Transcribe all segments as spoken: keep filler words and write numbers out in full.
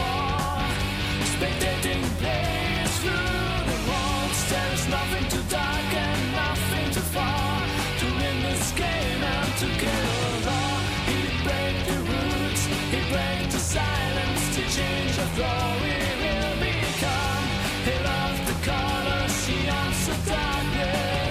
war. Spectating plays through the walls. There is nothing too dark and nothing too far to win this game and to get along. He break the roots, he break the silence to change the floor. We will become. He loves the colors, he owns the darkness.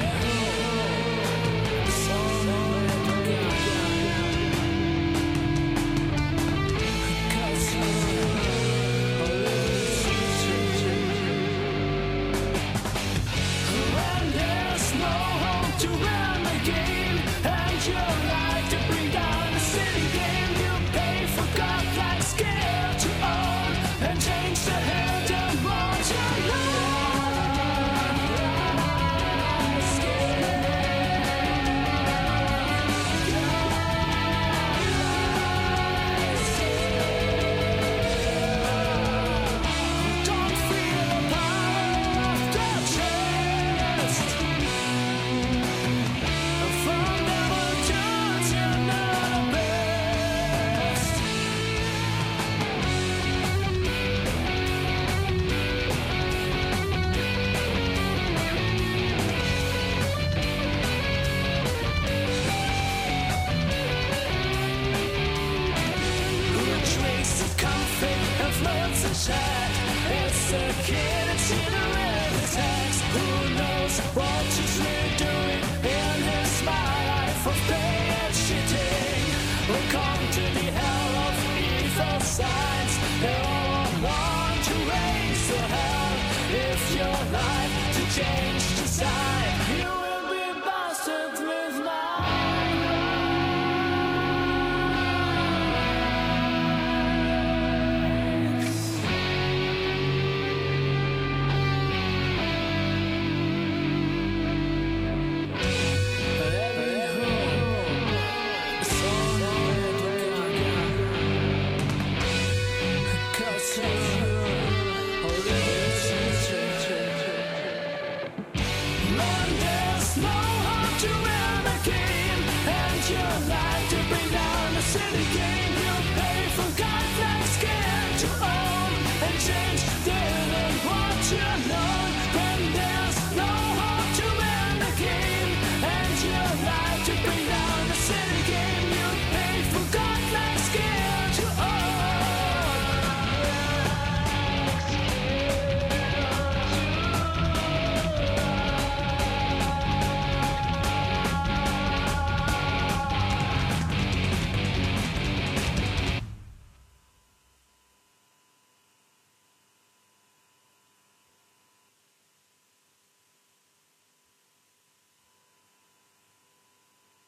It's a kid in Cinderella text. Who knows what he's really doing in his smile life of pain and shitting. Welcome to the hell of evil signs. They all want to raise the hell. If your life to change the sign.